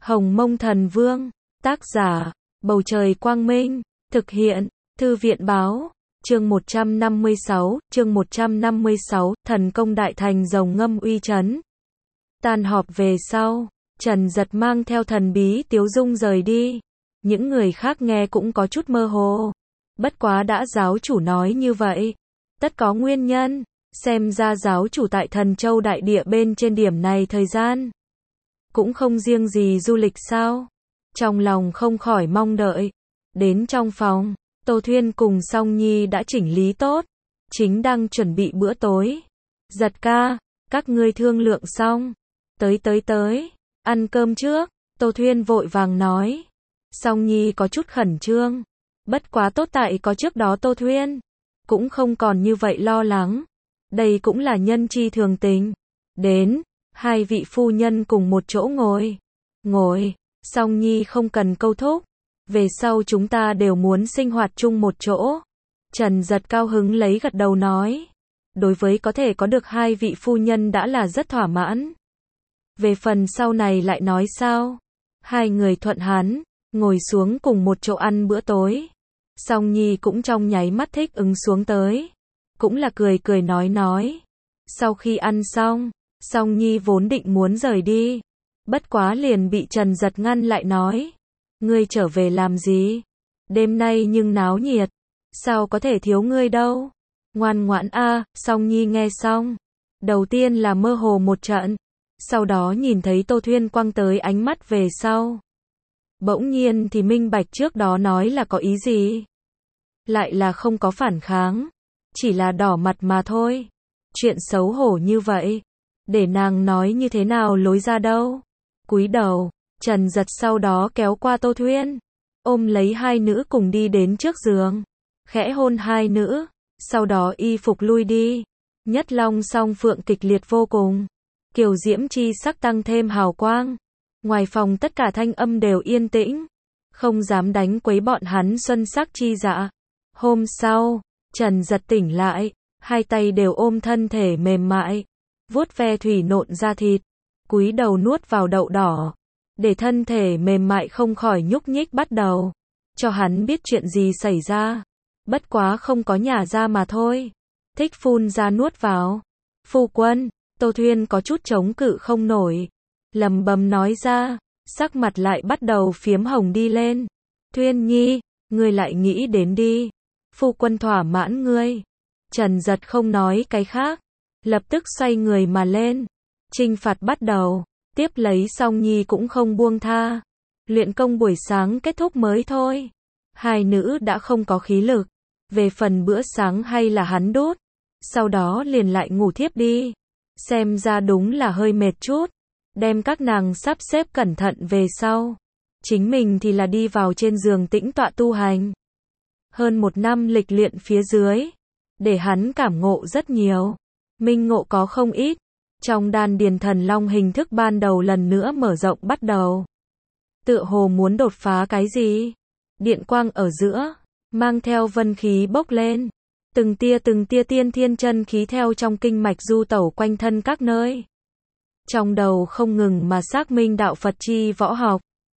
Hồng Mông Thần Vương, tác giả, Bầu Trời Quang Minh, thực hiện, Thư viện Báo, chương 156, Thần Công Đại Thành Rồng Ngâm Uy Chấn. Tan họp về sau, Trần Dật mang theo thần bí tiếu dung rời đi. Những người khác nghe cũng có chút mơ hồ. Bất quá đã giáo chủ nói như vậy, tất có nguyên nhân, xem ra giáo chủ tại Thần Châu Đại Địa bên trên điểm này thời gian cũng không riêng gì du lịch sao? Trong lòng không khỏi mong đợi. Đến trong phòng, Tô Thuyên cùng Song Nhi đã chỉnh lý tốt, chính đang chuẩn bị bữa tối. Giật ca, các ngươi thương lượng xong, tới, ăn cơm trước, Tô Thuyên vội vàng nói. Song Nhi có chút khẩn trương, bất quá tốt tại có trước đó Tô Thuyên cũng không còn như vậy lo lắng. Đây cũng là nhân chi thường tình. Đến, hai vị phu nhân cùng một chỗ ngồi, Song Nhi không cần câu thúc, về sau chúng ta đều muốn sinh hoạt chung một chỗ. Trần Dật cao hứng lấy gật đầu nói, đối với có thể có được hai vị phu nhân đã là rất thỏa mãn. Về phần sau này lại nói sao? Hai người thuận hắn, ngồi xuống cùng một chỗ ăn bữa tối. Song Nhi cũng trong nháy mắt thích ứng xuống tới, cũng là cười nói. Sau khi ăn xong, Song Nhi vốn định muốn rời đi, bất quá liền bị Trần Dật ngăn lại nói, ngươi trở về làm gì? Đêm nay nhưng náo nhiệt, sao có thể thiếu ngươi đâu? Ngoan ngoãn a. Song Nhi nghe xong, đầu tiên là mơ hồ một trận, sau đó nhìn thấy Tô Thuyên quăng tới ánh mắt về sau, bỗng nhiên thì minh bạch trước đó nói là có ý gì. Lại là không có phản kháng, chỉ là đỏ mặt mà thôi. Chuyện xấu hổ như vậy, để nàng nói như thế nào lối ra đâu. Cúi đầu, Trần Dật sau đó kéo qua Tô Thuyên, ôm lấy hai nữ cùng đi đến trước giường, khẽ hôn hai nữ, sau đó y phục lui đi. Nhất Long Song Phượng kịch liệt vô cùng, kiều diễm chi sắc tăng thêm hào quang. Ngoài phòng tất cả thanh âm đều yên tĩnh, không dám đánh quấy bọn hắn xuân sắc chi dạ. Hôm sau, Trần Dật tỉnh lại, hai tay đều ôm thân thể mềm mại, vuốt ve thủy nộn da thịt, cúi đầu nuốt vào đậu đỏ, để thân thể mềm mại không khỏi nhúc nhích bắt đầu, cho hắn biết chuyện gì xảy ra, bất quá không có nhả ra mà thôi, thích phun ra nuốt vào. Phu quân, Tô Thuyên có chút chống cự không nổi, lầm bầm nói ra, sắc mặt lại bắt đầu phiếm hồng đi lên. Thuyên Nhi, ngươi lại nghĩ đến đi, phu quân thỏa mãn ngươi. Trần Dật không nói cái khác, lập tức xoay người mà lên, chinh phạt bắt đầu, tiếp lấy Song Nhi cũng không buông tha. Luyện công buổi sáng kết thúc mới thôi, hai nữ đã không có khí lực, về phần bữa sáng hay là hắn đốt, sau đó liền lại ngủ thiếp đi. Xem ra đúng là hơi mệt chút, đem các nàng sắp xếp cẩn thận về sau, chính mình thì là đi vào trên giường tĩnh tọa tu hành. Hơn một năm lịch luyện phía dưới, để hắn cảm ngộ rất nhiều, minh ngộ có không ít. Trong đan điền thần long hình thức ban đầu lần nữa mở rộng bắt đầu, tựa hồ muốn đột phá cái gì. Điện quang ở giữa, mang theo vân khí bốc lên, từng tia tiên thiên chân khí theo trong kinh mạch du tẩu quanh thân các nơi. Trong đầu không ngừng mà xác minh đạo Phật chi võ học,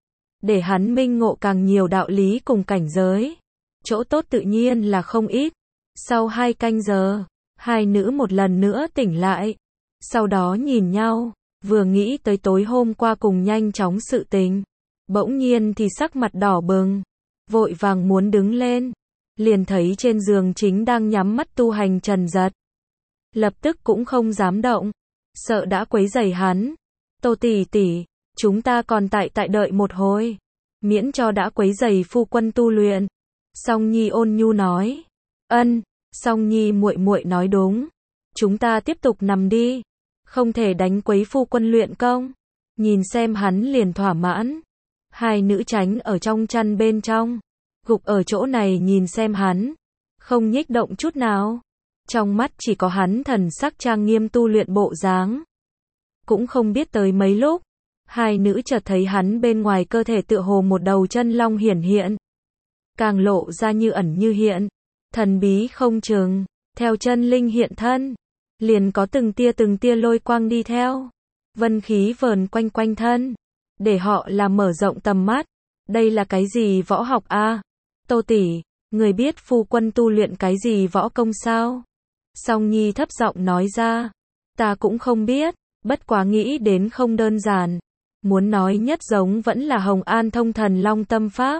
để hắn minh ngộ càng nhiều đạo lý cùng cảnh giới, chỗ tốt tự nhiên là không ít. Sau 2 canh giờ, hai nữ một lần nữa tỉnh lại, sau đó nhìn nhau, vừa nghĩ tới tối hôm qua cùng nhanh chóng sự tình, bỗng nhiên thì sắc mặt đỏ bừng, vội vàng muốn đứng lên, liền thấy trên giường chính đang nhắm mắt tu hành Trần Dật. Lập tức cũng không dám động, sợ đã quấy rầy hắn. Tô tỷ tỷ, chúng ta còn tại đợi một hồi, miễn cho đã quấy rầy phu quân tu luyện. Song Nhi ôn nhu nói. Ân. Song Nhi muội muội nói đúng, chúng ta tiếp tục nằm đi, không thể đánh quấy phu quân luyện công. Nhìn xem hắn liền thỏa mãn, hai nữ tránh ở trong chăn bên trong, gục ở chỗ này nhìn xem hắn, không nhích động chút nào, trong mắt chỉ có hắn thần sắc trang nghiêm tu luyện bộ dáng. Cũng không biết tới mấy lúc, hai nữ chợt thấy hắn bên ngoài cơ thể tựa hồ một đầu chân long hiển hiện, càng lộ ra như ẩn như hiện, thần bí không chừng. Theo chân linh hiện thân, liền có từng tia lôi quang đi theo, vân khí vờn quanh thân, để họ là mở rộng tầm mắt. Đây là cái gì võ học a? Tô tỷ, người biết phu quân tu luyện cái gì võ công sao? Song Nhi thấp giọng nói ra. Ta cũng không biết, bất quá nghĩ đến không đơn giản. Muốn nói nhất giống vẫn là Hồng An Thông Thần Long Tâm Pháp.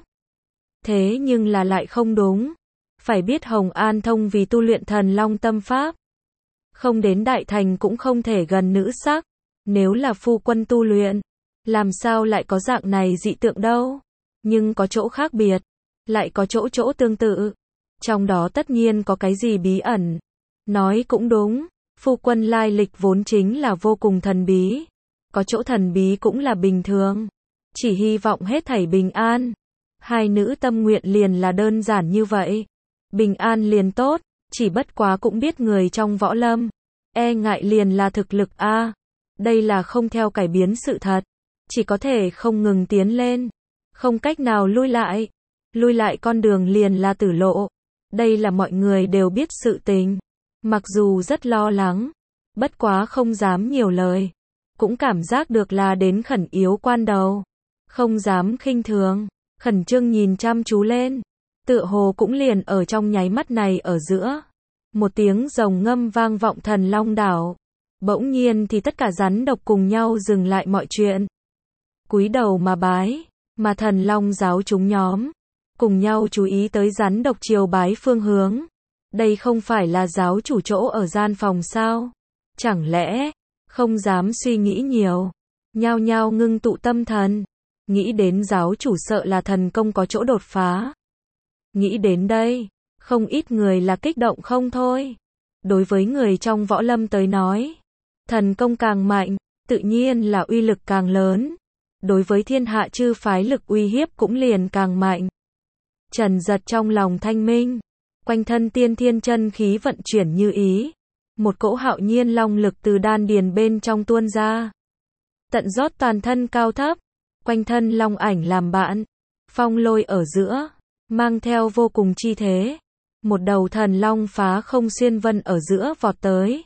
Thế nhưng là lại không đúng. Phải biết Hồng An Thông vì tu luyện Thần Long Tâm Pháp, không đến đại thành cũng không thể gần nữ sắc. Nếu là phu quân tu luyện, làm sao lại có dạng này dị tượng đâu? Nhưng có chỗ khác biệt, lại có chỗ tương tự. Trong đó tất nhiên có cái gì bí ẩn. Nói cũng đúng, phu quân lai lịch vốn chính là vô cùng thần bí. Có chỗ thần bí cũng là bình thường. Chỉ hy vọng hết thảy bình an. Hai nữ tâm nguyện liền là đơn giản như vậy. Bình an liền tốt, chỉ bất quá cũng biết người trong võ lâm. E ngại liền là thực lực a. Đây là không theo cải biến sự thật. Chỉ có thể không ngừng tiến lên. Không cách nào lui lại. Lui lại con đường liền là tử lộ. Đây là mọi người đều biết sự tình. Mặc dù rất lo lắng, bất quá không dám nhiều lời. Cũng cảm giác được là đến khẩn yếu quan đầu. Không dám khinh thường, khẩn trương nhìn chăm chú lên. Tựa hồ cũng liền ở trong nháy mắt này ở giữa. Một tiếng rồng ngâm vang vọng Thần Long đảo. Bỗng nhiên thì tất cả rắn độc cùng nhau dừng lại mọi chuyện. Cúi đầu mà bái, mà Thần Long giáo chúng nhóm cùng nhau chú ý tới rắn độc triều bái phương hướng. Đây không phải là giáo chủ chỗ ở gian phòng sao? Chẳng lẽ không dám suy nghĩ nhiều, nhao nhao ngưng tụ tâm thần, nghĩ đến giáo chủ sợ là thần công có chỗ đột phá. Nghĩ đến đây, không ít người là kích động không thôi. Đối với người trong võ lâm tới nói, thần công càng mạnh, tự nhiên là uy lực càng lớn. Đối với thiên hạ chư phái lực uy hiếp cũng liền càng mạnh. Trần Giật trong lòng thanh minh, quanh thân tiên thiên chân khí vận chuyển như ý. Một cỗ hạo nhiên long lực từ đan điền bên trong tuôn ra. Tận rót toàn thân cao thấp, quanh thân long ảnh làm bạn. Phong lôi ở giữa, mang theo vô cùng chi thế. Một đầu thần long phá không xuyên vân ở giữa vọt tới.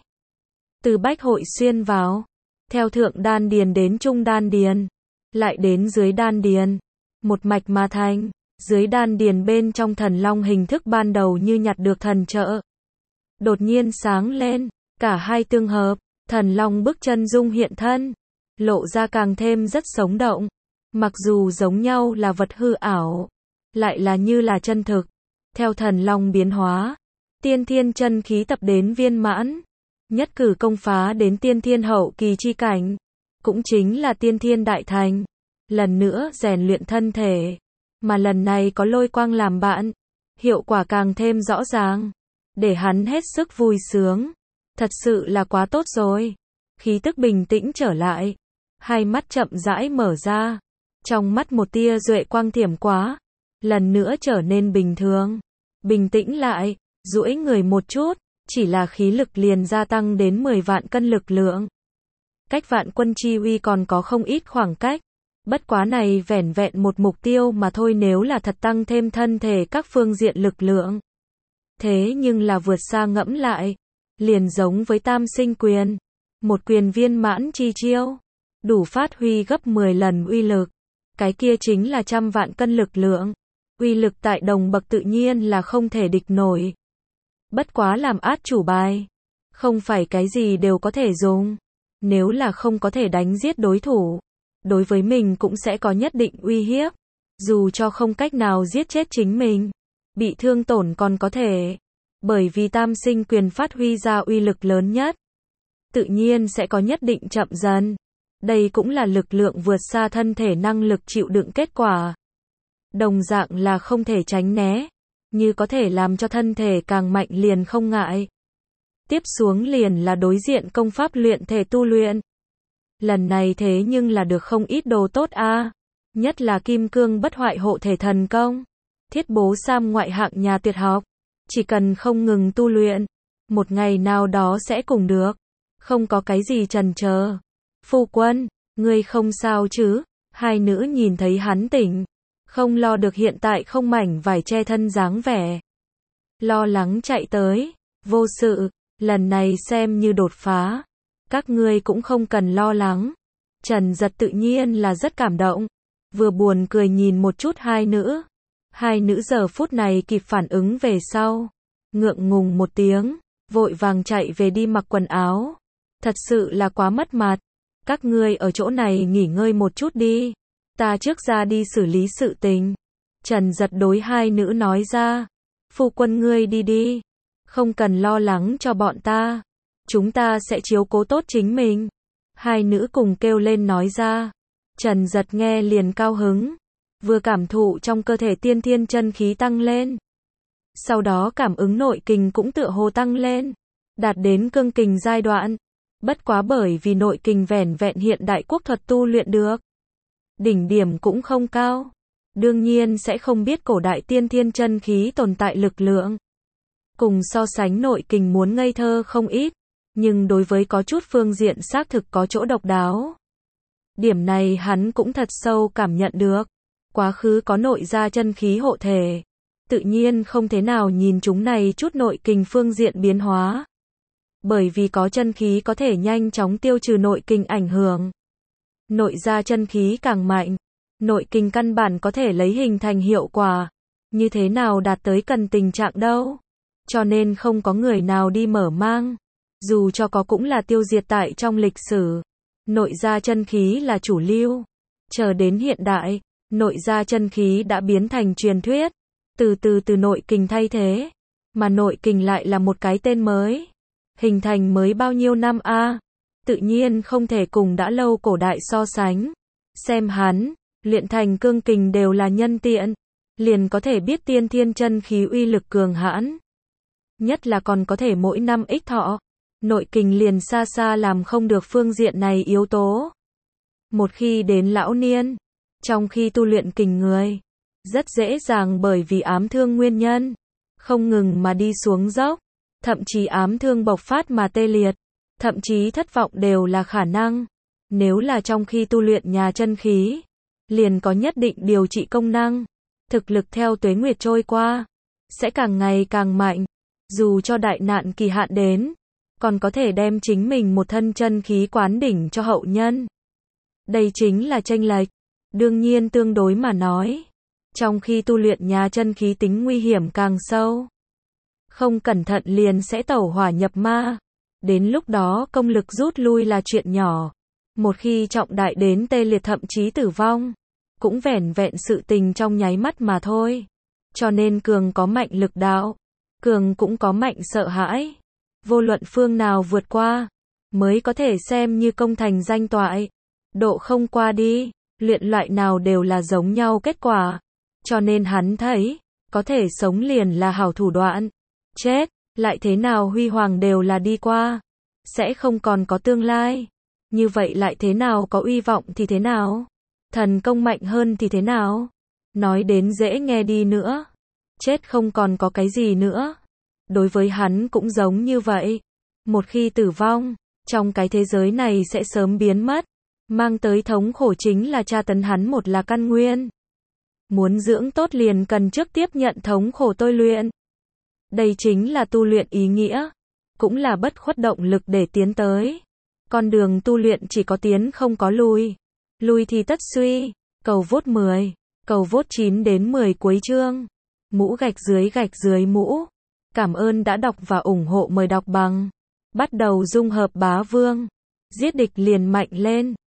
Từ bách hội xuyên vào, theo thượng đan điền đến trung đan điền, lại đến dưới đan điền. Một mạch mà thành, dưới đan điền bên trong thần long hình thức ban đầu như nhặt được thần trợ. Đột nhiên sáng lên, cả hai tương hợp, thần long bước chân dung hiện thân, lộ ra càng thêm rất sống động. Mặc dù giống nhau là vật hư ảo, lại là như là chân thực. Theo thần long biến hóa, tiên thiên chân khí tập đến viên mãn, nhất cử công phá đến tiên thiên hậu kỳ chi cảnh, cũng chính là tiên thiên đại thành. Lần nữa rèn luyện thân thể, mà lần này có lôi quang làm bạn, hiệu quả càng thêm rõ ràng, để hắn hết sức vui sướng. Thật sự là quá tốt rồi. Khí tức bình tĩnh trở lại, hai mắt chậm rãi mở ra, trong mắt một tia duệ quang thiểm quá, lần nữa trở nên bình thường. Bình tĩnh lại, duỗi người một chút, chỉ là khí lực liền gia tăng đến 10 vạn cân lực lượng. Cách vạn quân chi uy còn có không ít khoảng cách. Bất quá này vẻn vẹn một mục tiêu mà thôi, nếu là thật tăng thêm thân thể các phương diện lực lượng. Thế nhưng là vượt xa ngẫm lại, liền giống với tam sinh quyền. Một quyền viên mãn chi chiêu, đủ phát huy gấp 10 lần uy lực. Cái kia chính là 100 vạn cân lực lượng. Uy lực tại đồng bậc tự nhiên là không thể địch nổi. Bất quá làm át chủ bài, không phải cái gì đều có thể dùng. Nếu là không có thể đánh giết đối thủ, đối với mình cũng sẽ có nhất định uy hiếp. Dù cho không cách nào giết chết chính mình, bị thương tổn còn có thể. Bởi vì tam sinh quyền phát huy ra uy lực lớn nhất, tự nhiên sẽ có nhất định chậm dần. Đây cũng là lực lượng vượt xa thân thể năng lực chịu đựng kết quả. Đồng dạng là không thể tránh né, như có thể làm cho thân thể càng mạnh liền không ngại. Tiếp xuống liền là đối diện công pháp luyện thể tu luyện. Lần này thế nhưng là được không ít đồ tốt a, nhất là kim cương bất hoại hộ thể thần công, thiết bố sam ngoại hạng nhà tuyệt học, chỉ cần không ngừng tu luyện, một ngày nào đó sẽ cùng được, không có cái gì chần chờ. Phu quân, ngươi không sao chứ? Hai nữ nhìn thấy hắn tỉnh, không lo được hiện tại không mảnh vải che thân dáng vẻ, lo lắng chạy tới. Vô sự, lần này xem như đột phá, các ngươi cũng không cần lo lắng. Trần Giật tự nhiên là rất cảm động, vừa buồn cười nhìn một chút hai nữ. Hai nữ giờ phút này kịp phản ứng về sau, ngượng ngùng một tiếng, vội vàng chạy về đi mặc quần áo. Thật sự là quá mất mặt. Các ngươi ở chỗ này nghỉ ngơi một chút đi, ta trước ra đi xử lý sự tình. Trần Giật đối hai nữ nói ra, phu quân ngươi đi đi, không cần lo lắng cho bọn ta, chúng ta sẽ chiếu cố tốt chính mình. Hai nữ cùng kêu lên nói ra. Trần Giật nghe liền cao hứng, vừa cảm thụ trong cơ thể tiên thiên chân khí tăng lên, sau đó cảm ứng nội kình cũng tựa hồ tăng lên, đạt đến cương kình giai đoạn. Bất quá bởi vì nội kình vẻn vẹn hiện đại quốc thuật tu luyện được, đỉnh điểm cũng không cao, đương nhiên sẽ không biết cổ đại tiên thiên chân khí tồn tại lực lượng. Cùng so sánh nội kình muốn ngây thơ không ít, nhưng đối với có chút phương diện xác thực có chỗ độc đáo. Điểm này hắn cũng thật sâu cảm nhận được. Quá khứ có nội gia chân khí hộ thể, tự nhiên không thế nào nhìn chúng này chút nội kình phương diện biến hóa. Bởi vì có chân khí có thể nhanh chóng tiêu trừ nội kình ảnh hưởng. Nội gia chân khí càng mạnh, nội kình căn bản có thể lấy hình thành hiệu quả. Như thế nào đạt tới cần tình trạng đâu. Cho nên không có người nào đi mở mang. Dù cho có cũng là tiêu diệt tại trong lịch sử. Nội gia chân khí là chủ lưu. Chờ đến hiện đại, nội gia chân khí đã biến thành truyền thuyết. Từ từ nội kình thay thế. Mà nội kình lại là một cái tên mới. Hình thành mới bao nhiêu năm a? Tự nhiên không thể cùng đã lâu cổ đại so sánh. Xem hắn, luyện thành cương kình đều là nhân tiện, liền có thể biết tiên thiên chân khí uy lực cường hãn. Nhất là còn có thể mỗi năm ích thọ. Nội kình liền xa xa làm không được phương diện này yếu tố. Một khi đến lão niên, trong khi tu luyện kình người, rất dễ dàng bởi vì ám thương nguyên nhân, không ngừng mà đi xuống dốc, thậm chí ám thương bộc phát mà tê liệt, thậm chí thất vọng đều là khả năng. Nếu là trong khi tu luyện nhà chân khí, liền có nhất định điều trị công năng, thực lực theo tuế nguyệt trôi qua, sẽ càng ngày càng mạnh, dù cho đại nạn kỳ hạn đến, còn có thể đem chính mình một thân chân khí quán đỉnh cho hậu nhân. Đây chính là chênh lệch. Đương nhiên tương đối mà nói, trong khi tu luyện nhà chân khí tính nguy hiểm càng sâu. Không cẩn thận liền sẽ tẩu hỏa nhập ma. Đến lúc đó công lực rút lui là chuyện nhỏ. Một khi trọng đại đến tê liệt thậm chí tử vong, cũng vẻn vẹn sự tình trong nháy mắt mà thôi. Cho nên cường có mạnh lực đạo, cường cũng có mạnh sợ hãi. Vô luận phương nào vượt qua, mới có thể xem như công thành danh toại. Độ không qua đi, luyện loại nào đều là giống nhau kết quả. Cho nên hắn thấy, có thể sống liền là hảo thủ đoạn. Chết, lại thế nào huy hoàng đều là đi qua. Sẽ không còn có tương lai. Như vậy lại thế nào có uy vọng thì thế nào? Thần công mạnh hơn thì thế nào? Nói đến dễ nghe đi nữa. Chết không còn có cái gì nữa. Đối với hắn cũng giống như vậy. Một khi tử vong, trong cái thế giới này sẽ sớm biến mất. Mang tới thống khổ chính là tra tấn hắn một là căn nguyên. Muốn dưỡng tốt liền cần trước tiếp nhận thống khổ tôi luyện. Đây chính là tu luyện ý nghĩa. Cũng là bất khuất động lực để tiến tới. Con đường tu luyện chỉ có tiến không có lui. Lui thì tất suy. Cầu vốt 10. Cầu vốt 9 đến 10 cuối chương. Mũ gạch dưới mũ. Cảm ơn đã đọc và ủng hộ, mời đọc bằng. Bắt đầu dung hợp bá vương. Giết địch liền mạnh lên.